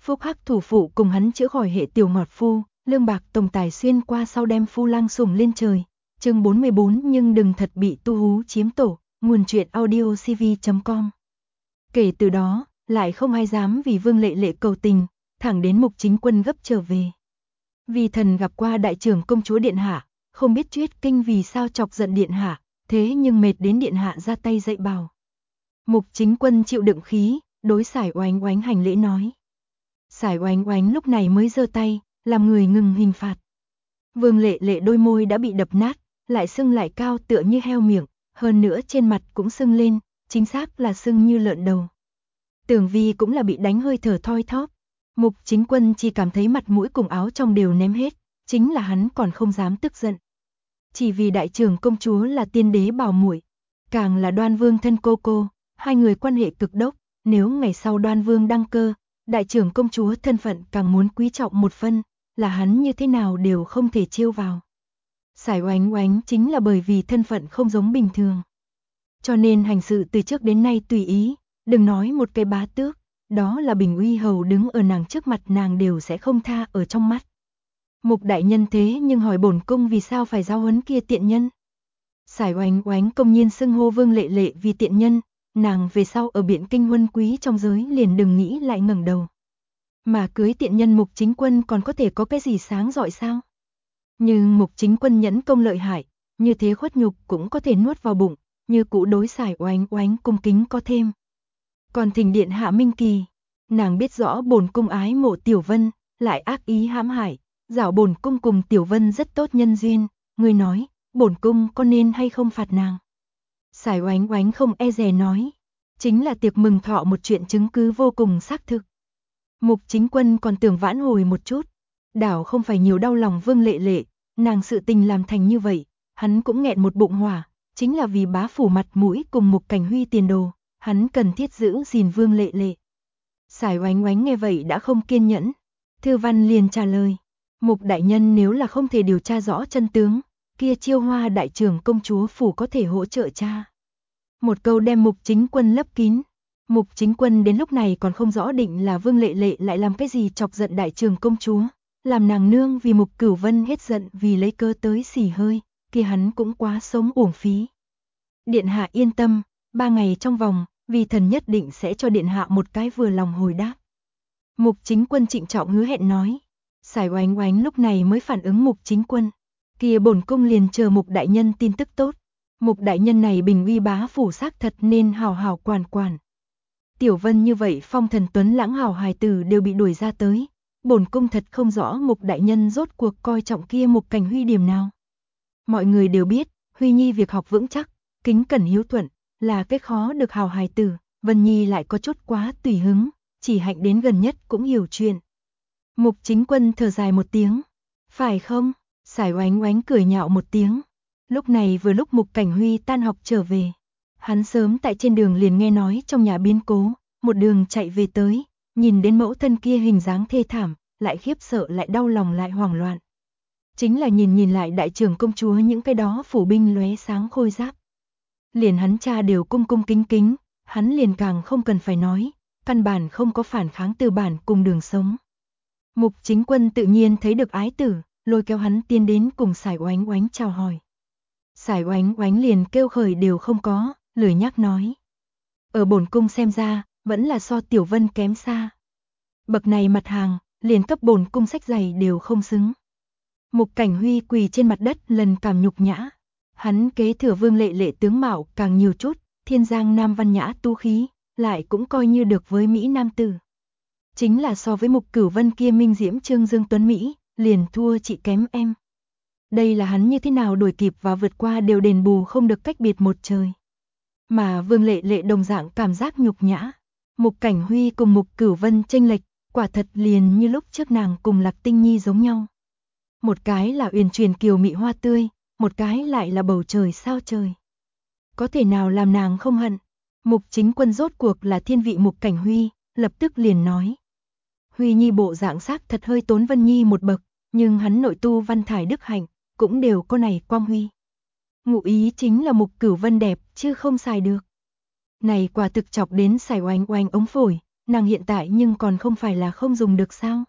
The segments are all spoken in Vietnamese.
Phúc Hắc thủ phụ cùng hắn chữa khỏi hệ tiểu ngọt phu, lương bạc tổng tài xuyên qua sau đem phu lang sủng lên trời. Chương 44 nhưng đừng thật bị tu hú chiếm tổ, nguồn truyện audiocv.com. Kể từ đó, lại không ai dám vì Vương Lệ Lệ cầu tình, thẳng đến Mục Chính Quân gấp trở về. Vì thần gặp qua đại trưởng công chúa điện hạ, không biết Tuyết Kinh vì sao chọc giận điện hạ, thế nhưng mệt đến điện hạ ra tay dạy bảo. Mục Chính Quân chịu đựng khí, đối Sải Oánh Oánh hành lễ nói. Sải Oánh Oánh lúc này mới giơ tay, làm người ngừng hình phạt. Vương Lệ Lệ đôi môi đã bị đập nát, lại sưng lại cao tựa như heo miệng, hơn nữa trên mặt cũng sưng lên, chính xác là sưng như lợn đầu. Tưởng Vi cũng là bị đánh hơi thở thoi thóp. Mục Chính Quân chỉ cảm thấy mặt mũi cùng áo trong đều ném hết, chính là hắn còn không dám tức giận. Chỉ vì đại trưởng công chúa là tiên đế bảo muội, càng là Đoan Vương thân cô, hai người quan hệ cực đốc, nếu ngày sau Đoan Vương đăng cơ, đại trưởng công chúa thân phận càng muốn quý trọng một phân, là hắn như thế nào đều không thể chiêu vào. Sải Oánh Oánh chính là bởi vì thân phận không giống bình thường, cho nên hành sự từ trước đến nay tùy ý, đừng nói một cái bá tước, đó là Bình Uy hầu đứng ở nàng trước mặt nàng đều sẽ không tha ở trong mắt. Mục đại nhân thế nhưng hỏi bổn cung vì sao phải giáo huấn kia tiện nhân. Sải Oánh Oánh công nhiên xưng hô Vương Lệ Lệ vì tiện nhân, nàng về sau ở Biện Kinh huân quý trong giới liền đừng nghĩ lại ngẩng đầu. Mà cưới tiện nhân Mục Chính Quân còn có thể có cái gì sáng rọi sao? Nhưng Mục Chính Quân nhẫn công lợi hại, như thế khuất nhục cũng có thể nuốt vào bụng, như cũ đối Sải Oánh Oánh cung kính có thêm. Còn thỉnh điện hạ minh kỳ, nàng biết rõ bổn cung ái mộ Tiểu Vân, lại ác ý hãm hại, dạo bổn cung cùng Tiểu Vân rất tốt nhân duyên, người nói, bổn cung có nên hay không phạt nàng? Sải Oánh Oánh không e dè nói, chính là tiệc mừng thọ một chuyện chứng cứ vô cùng xác thực. Mục Chính Quân còn tưởng vãn hồi một chút, đảo không phải nhiều đau lòng Vương Lệ Lệ, nàng sự tình làm thành như vậy, hắn cũng nghẹn một bụng hỏa, chính là vì bá phủ mặt mũi cùng Mục Cảnh Huy tiền đồ, hắn cần thiết giữ gìn Vương Lệ Lệ. Sải Oánh Oánh nghe vậy đã không kiên nhẫn, Thư Văn liền trả lời, Mục đại nhân nếu là không thể điều tra rõ chân tướng, kia Chiêu Hoa đại trưởng công chúa phủ có thể hỗ trợ cha. Một câu đem Mục Chính Quân lấp kín. Mục Chính Quân đến lúc này còn không rõ định là Vương Lệ Lệ lại làm cái gì chọc giận đại trưởng công chúa, làm nàng nương vì Mục Cửu Vân hết giận vì lấy cơ tới xỉ hơi, kia hắn cũng quá sống uổng phí. Điện hạ yên tâm, 3 ngày trong vòng, vì thần nhất định sẽ cho điện hạ một cái vừa lòng hồi đáp. Mục Chính Quân trịnh trọng hứa hẹn nói. Sải Oánh Oánh lúc này mới phản ứng Mục Chính Quân, kia bổn cung liền chờ Mục đại nhân tin tức tốt. Mục đại nhân này Bình Uy bá phủ xác thật nên hào hào quản. Tiểu Vân như vậy phong thần tuấn lãng hào hài tử đều bị đuổi ra tới, bổn cung thật không rõ Mục đại nhân rốt cuộc coi trọng kia Mục Cảnh Huy điểm nào. Mọi người đều biết, Huy Nhi việc học vững chắc, kính cẩn hiếu thuận, là cái khó được hào hài tử, Vân Nhi lại có chút quá tùy hứng, chỉ hạnh đến gần nhất cũng hiểu chuyện. Mục Chính Quân thở dài một tiếng, phải không? Sải Oánh Oánh cười nhạo một tiếng. Lúc này vừa lúc Mục Cảnh Huy tan học trở về, hắn sớm tại trên đường liền nghe nói trong nhà biến cố, một đường chạy về tới, nhìn đến mẫu thân kia hình dáng thê thảm, lại khiếp sợ lại đau lòng lại hoảng loạn. Chính là nhìn lại đại trưởng công chúa những cái đó phủ binh lóe sáng khôi giáp. Liền hắn cha đều cung kính, hắn liền càng không cần phải nói, căn bản không có phản kháng từ bản cùng đường sống. Mục Chính Quân tự nhiên thấy được ái tử, lôi kéo hắn tiến đến cùng Sải Oánh Oánh chào hỏi. Sải Oánh Oánh liền kêu khởi đều không có, lười nhắc nói. Ở bổn cung xem ra, vẫn là so Tiểu Vân kém xa. Bậc này mặt hàng, liền cấp bổn cung sách giày đều không xứng. Mục Cảnh Huy quỳ trên mặt đất lần cảm nhục nhã. Hắn kế thừa Vương Lệ Lệ tướng mạo càng nhiều chút, thiên giang nam văn nhã tu khí, lại cũng coi như được với Mỹ nam tử. Chính là so với Mục Cửu Vân kia minh diễm trương dương tuấn Mỹ, liền thua chị kém em. Đây là hắn như thế nào đuổi kịp và vượt qua đều đền bù không được cách biệt một trời. Mà Vương Lệ Lệ đồng dạng cảm giác nhục nhã. Mục Cảnh Huy cùng Mục Cửu Vân chênh lệch, quả thật liền như lúc trước nàng cùng Lạc Tinh Nhi giống nhau. Một cái là uyển chuyển kiều mị hoa tươi, một cái lại là bầu trời sao trời. Có thể nào làm nàng không hận? Mục Chính Quân rốt cuộc là thiên vị Mục Cảnh Huy, lập tức liền nói. Huy Nhi bộ dạng xác thật hơi tốn Vân Nhi một bậc, nhưng hắn nội tu văn thải đức hạnh, cũng đều có này quang huy. Ngụ ý chính là Mục Cửu Vân đẹp, chứ không xài được. Này quả thực chọc đến Sải Oánh Oánh ống phổi, nàng hiện tại nhưng còn không phải là không dùng được sao?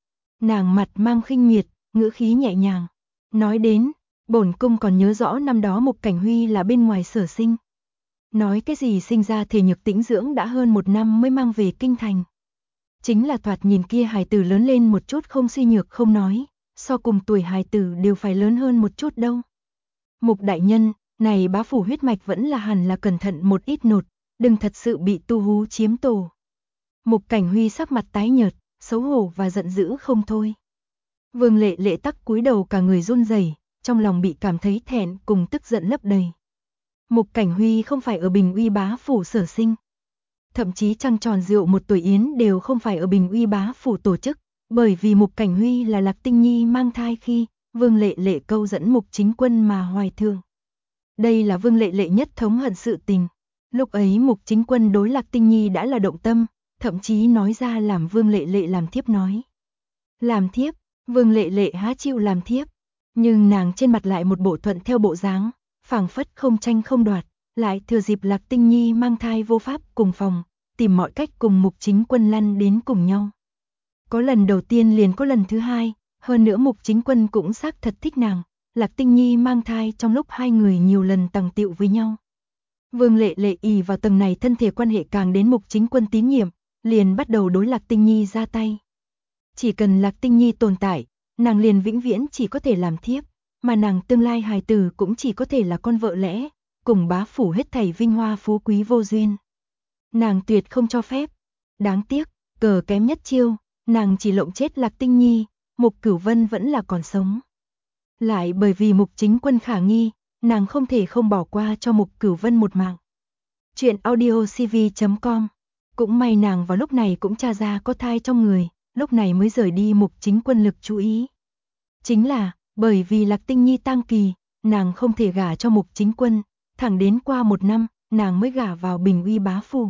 Nàng mặt mang khinh miệt, ngữ khí nhẹ nhàng. Nói đến, bổn cung còn nhớ rõ năm đó Mục Cảnh Huy là bên ngoài Sở Sinh. Nói cái gì sinh ra thể nhược tĩnh dưỡng đã hơn 1 năm mới mang về kinh thành. Chính là thoạt nhìn kia hài tử lớn lên một chút không suy nhược không nói, so cùng tuổi hài tử đều phải lớn hơn một chút đâu. Mục đại nhân, này bá phủ huyết mạch vẫn là hẳn là cẩn thận một ít nột, đừng thật sự bị tu hú chiếm tổ. Mục Cảnh Huy sắc mặt tái nhợt, xấu hổ và giận dữ không thôi. Vương Lệ Lệ tắc cúi đầu cả người run rẩy, trong lòng bị cảm thấy thẹn cùng tức giận lấp đầy. Mục Cảnh Huy không phải ở Bình Uy bá phủ Sở Sinh. Thậm chí trăng tròn rượu 1 tuổi yến đều không phải ở Bình Uy bá phủ tổ chức, bởi vì Mục Cảnh Huy là Lạc Tinh Nhi mang thai khi Vương Lệ Lệ câu dẫn Mục Chính Quân mà hoài thương. Đây là Vương Lệ Lệ nhất thống hận sự tình. Lúc ấy Mục Chính Quân đối Lạc Tinh Nhi đã là động tâm, thậm chí nói ra làm Vương Lệ Lệ làm thiếp nói. Làm thiếp, Vương Lệ Lệ há chịu làm thiếp, nhưng nàng trên mặt lại một bộ thuận theo bộ dáng, phảng phất không tranh không đoạt, lại thừa dịp Lạc Tinh Nhi mang thai vô pháp cùng phòng, tìm mọi cách cùng Mục Chính Quân lăn đến cùng nhau. Có lần đầu tiên liền có lần thứ hai, hơn nữa Mục Chính Quân cũng xác thật thích nàng, Lạc Tinh Nhi mang thai trong lúc hai người nhiều lần tằng tiệu với nhau. Vương Lệ Lệ ỷ vào tầng này thân thể quan hệ càng đến Mục Chính Quân tín nhiệm, liền bắt đầu đối Lạc Tinh Nhi ra tay. Chỉ cần Lạc Tinh Nhi tồn tại, nàng liền vĩnh viễn chỉ có thể làm thiếp, mà nàng tương lai hài tử cũng chỉ có thể là con vợ lẽ, cùng bá phủ hết thảy vinh hoa phú quý vô duyên. Nàng tuyệt không cho phép. Đáng tiếc, cờ kém nhất chiêu, nàng chỉ lộng chết Lạc Tinh Nhi, Mục Cửu Vân vẫn là còn sống. Lại bởi vì Mục Chính Quân khả nghi, nàng không thể không bỏ qua cho Mục Cửu Vân một mạng. Chuyện audiocv.com. Cũng may nàng vào lúc này cũng tra ra có thai trong người, lúc này mới rời đi Mục Chính Quân lực chú ý. Chính là, bởi vì Lạc Tinh Nhi tang kỳ, nàng không thể gả cho Mục Chính Quân, thẳng đến qua 1 năm, nàng mới gả vào Bình Uy bá phủ.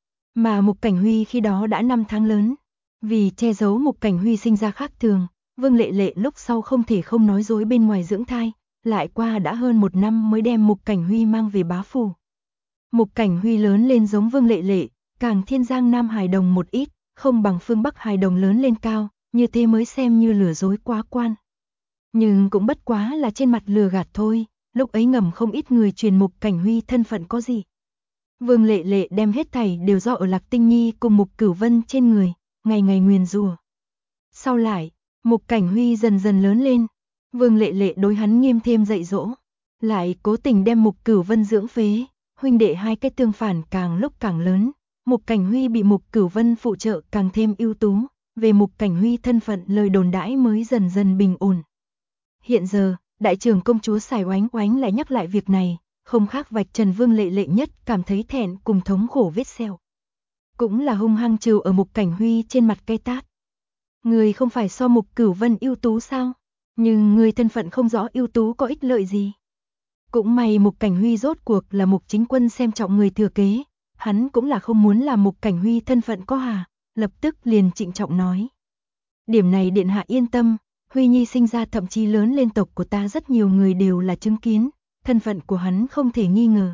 Mà Mục Cảnh Huy khi đó đã 5 tháng lớn, vì che giấu Mục Cảnh Huy sinh ra khác thường, Vương Lệ Lệ lúc sau không thể không nói dối bên ngoài dưỡng thai, lại qua đã hơn 1 năm mới đem Mục Cảnh Huy mang về bá phủ. Mục Cảnh Huy lớn lên giống Vương Lệ Lệ, càng thiên giang nam hài đồng một ít, không bằng phương Bắc hài đồng lớn lên cao, như thế mới xem như lừa dối quá quan. Nhưng cũng bất quá là trên mặt lừa gạt thôi, lúc ấy ngầm không ít người truyền Mục Cảnh Huy thân phận có gì. Vương Lệ Lệ đem hết thảy đều do ở Lạc Tinh Nhi cùng Mục Cửu Vân trên người, ngày ngày nguyền rủa. Sau lại, Mục Cảnh Huy dần dần lớn lên, Vương Lệ Lệ đối hắn nghiêm thêm dạy dỗ, lại cố tình đem Mục Cửu Vân dưỡng phế, huynh đệ hai cái tương phản càng lúc càng lớn, Mục Cảnh Huy bị Mục Cửu Vân phụ trợ càng thêm ưu tú, về Mục Cảnh Huy thân phận lời đồn đãi mới dần dần bình ổn. Hiện giờ, đại trưởng công chúa Sải Oánh Oánh lại nhắc lại việc này, không khác vạch trần Vương Lệ Lệ nhất cảm thấy thẹn cùng thống khổ vết sẹo. Cũng là hung hăng trừ ở Mục Cảnh Huy trên mặt cây tát. Người không phải so Mục Cửu Vân ưu tú sao? Nhưng người thân phận không rõ ưu tú có ích lợi gì? Cũng may Mục Cảnh Huy rốt cuộc là Mục Chính Quân xem trọng người thừa kế, hắn cũng là không muốn làm Mục Cảnh Huy thân phận có hà, lập tức liền trịnh trọng nói. Điểm này điện hạ yên tâm, Huy Nhi sinh ra thậm chí lớn lên tộc của ta rất nhiều người đều là chứng kiến, thân phận của hắn không thể nghi ngờ.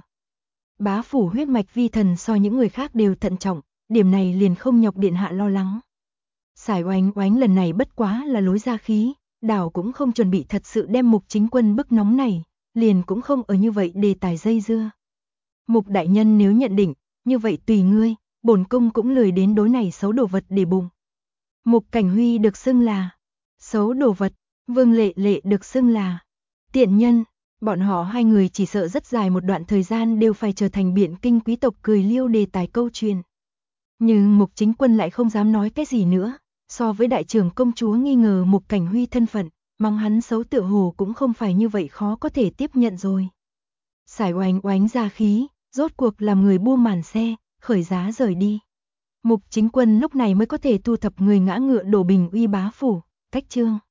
Bá phủ huyết mạch vi thần so những người khác đều thận trọng, điểm này liền không nhọc điện hạ lo lắng. Sải Oánh Oánh lần này bất quá là lối ra khí, đảo cũng không chuẩn bị thật sự đem Mục Chính Quân bức nóng này, liền cũng không ở như vậy đề tài dây dưa. Mục đại nhân nếu nhận định, như vậy tùy ngươi, bổn cung cũng lười đến đối này xấu đồ vật để bụng. Mục Cảnh Huy được xưng là xấu đồ vật, Vương Lệ Lệ được xưng là tiện nhân, bọn họ hai người chỉ sợ rất dài một đoạn thời gian đều phải trở thành biện kinh quý tộc cười liêu đề tài câu chuyện. Nhưng Mục Chính Quân lại không dám nói cái gì nữa, so với đại trưởng công chúa nghi ngờ Mục Cảnh Huy thân phận, mắng hắn xấu tựa hồ cũng không phải như vậy khó có thể tiếp nhận rồi. Sải Oánh Oánh ra khí, rốt cuộc làm người buông màn xe, khởi giá rời đi. Mục Chính Quân lúc này mới có thể thu thập người ngã ngựa đổ Bình Uy bá phủ, cách chương.